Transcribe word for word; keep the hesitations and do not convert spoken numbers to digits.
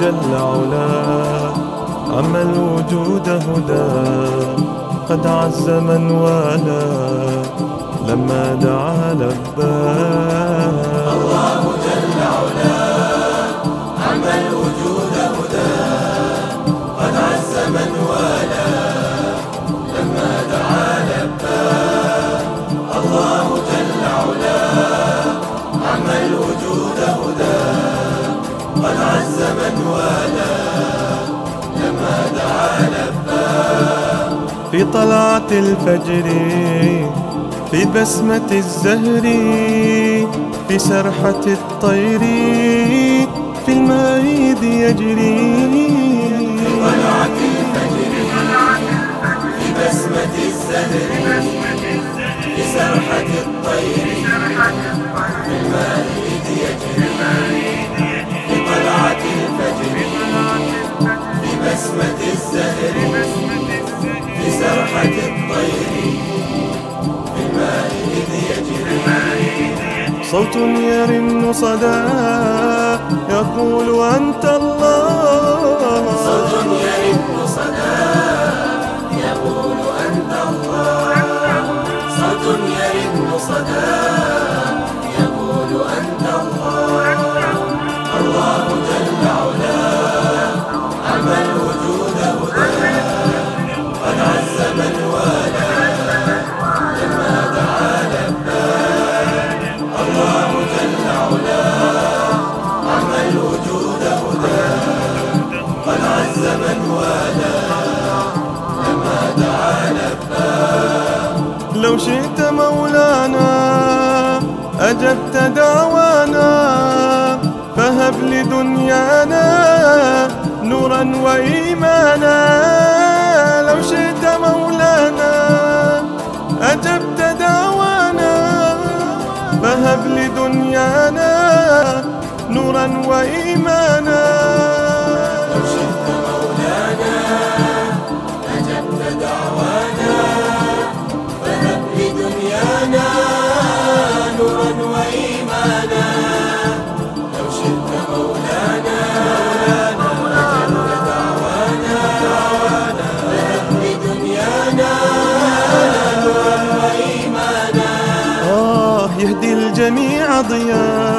جل علاه عم الوجود هدى، قد عز من والاه لما دعا لباه. الله جل علاه عم الوجود هدى، قد عز من والاه لما دعا لباه. الله جل علاه عم الوجود هدى، قد عز من والاه لما دعا لباه. في طلعة الفجر، في بسمة الزهر، في سرحة الطير، في الماء يجري. في طلعة الفجر، في بسمة الزهر، في سرحة الطير، في الماء يجري. في طلعة الفجر، في بسمة الزهر، في سرحة الطير، في الماء يجري. صوت يرن صدى يقول أنت الله. صوت يرن صدى يقول أنت الله. صوت يرن صدى يقول أنت الله. الله جل علاه عم الوجود هدى، قد عز من والاه لما دعا لباه. الله جل علاه عم الوجود هدى، قد عز من والاه لما دعا لباه. لو شئت مولانا أجبت دعوانا، فهب لدنيانا نورا وإيمانا. لو شئت مولانا أجبت دعوانا، فهب لدنيانا نورا وإيمانا. لو شئت مولانا أجبت دعوانا، فهب لدنيانا نورا وإيمانا. لو شئت مولانا أجبت دعوانا، فهب لدنيانا نورا وإيمانا. آه يهدي الجميع ضياء